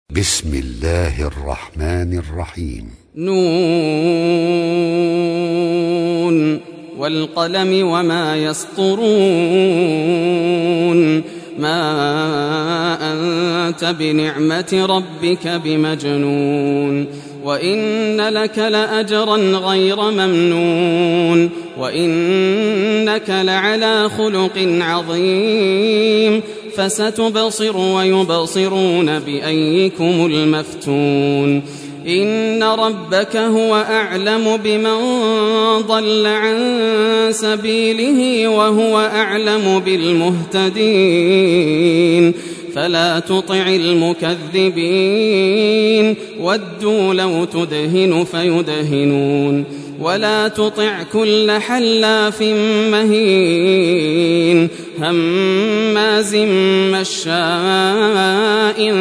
بسم الله الرحمن الرحيم. نون والقلم وما يسطرون ما أنت بنعمة ربك بمجنون وإن لك لأجرا غير ممنون وإنك لعلى خلق عظيم فستبصر ويبصرون بأيكم المفتون إن ربك هو أعلم بمن ضل عن سبيله وهو أعلم بالمهتدين فلا تطع المكذبين ودوا لو تدهن فيدهنون ولا تطع كل حلاف مهين هماز مشاء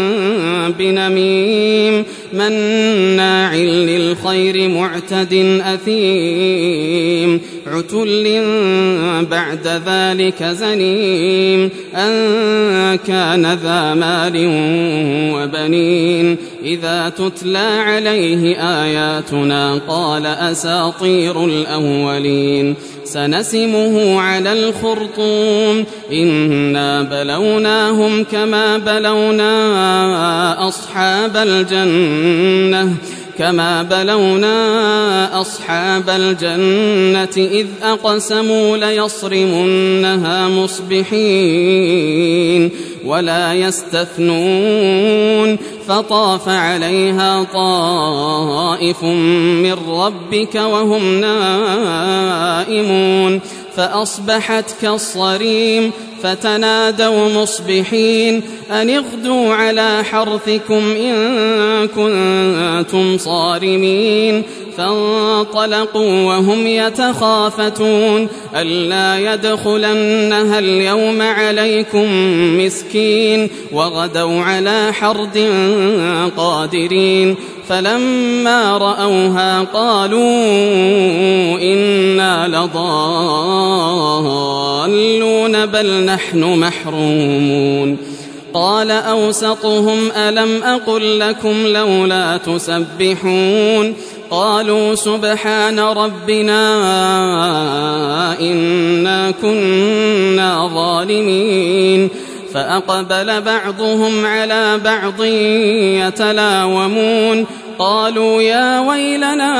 بنميم مناع للخير معتد أثيم عتل بعد ذلك زنيم أن كان ذا مال وبنين إذا تتلى عليه آياتنا قال أساطير الأولين سنسمه على الخرطوم إنا بلوناهم كما بلونا أصحاب الجنة إذ أقسموا ليصرمنها مصبحين ولا يستثنون فطاف عليها طائف من ربك وهم نائمون فأصبحت كالصريم فتنادوا مصبحين أن اغدوا على حرثكم إن كنتم صارمين فانطلقوا وهم يتخافتون ألا يدخلنها اليوم عليكم مسكين وغدوا على حرد قادرين فلما رأوها قالوا إنا لضالون بل نحن محرومون قال أوسطهم ألم أقل لكم لولا تسبحون قالوا سبحان ربنا إنا كنا ظالمين فأقبل بعضهم على بعض يتلاومون قالوا يا ويلنا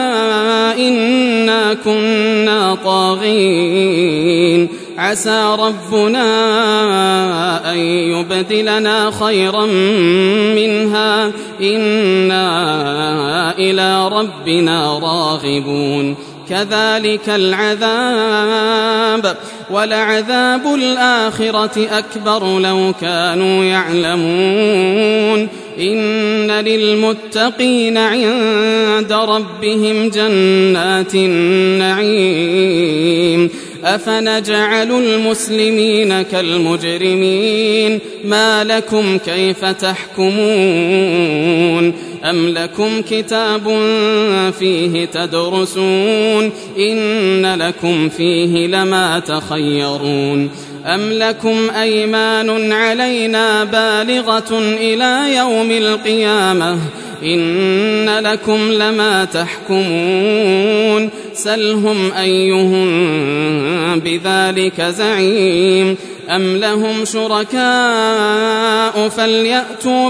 إنا كنا طاغين عسى ربنا أن يبدلنا خيرا منها إنا إلى ربنا راغبون كذلك العذاب ولعذاب الآخرة أكبر لو كانوا يعلمون إن للمتقين عند ربهم جنات النعيم أفنجعل المسلمين كالمجرمين ما لكم كيف تحكمون أم لكم كتاب فيه تدرسون إن لكم فيه لما تخيرون أم لكم أيمان علينا بالغة إلى يوم القيامة إن لكم لما تحكمون سلهم أيهم بذلك زعيم أم لهم شركاء فليأتوا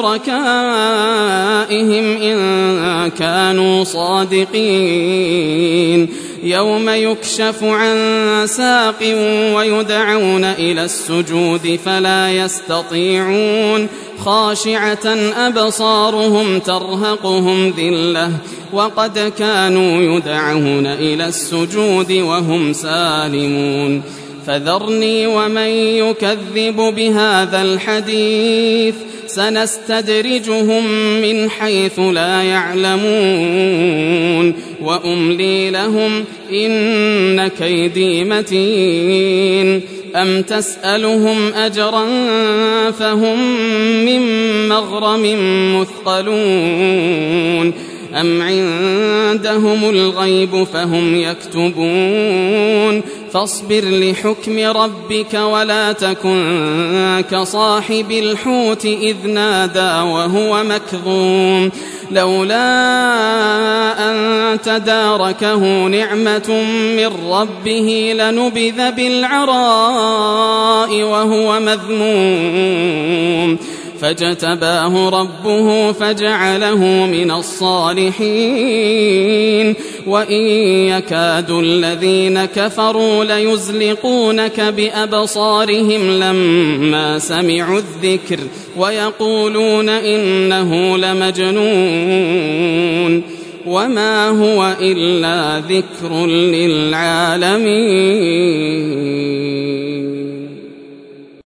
بشركائهم إن كانوا صادقين يوم يكشف عن ساق ويدعون إلى السجود فلا يستطيعون خاشعة أبصارهم ترهقهم ذلة وقد كانوا يدعون إلى السجود وهم سالمون فذرني ومن يكذب بهذا الحديث سنستدرجهم من حيث لا يعلمون وأملي لهم إن كيدي متين أم تسألهم أجرا فهم من مغرم مثقلون أم عندهم الغيب فهم يكتبون فاصبر لحكم ربك ولا تكن كصاحب الحوت إذ نادى وهو مكظوم لولا أن تداركه نعمة من ربه لنبذ بالعراء وهو مذموم فاجتباه ربه فجعله من الصالحين وإن يكاد الذين كفروا ليزلقونك بأبصارهم لما سمعوا الذكر ويقولون إنه لمجنون وما هو إلا ذكر للعالمين.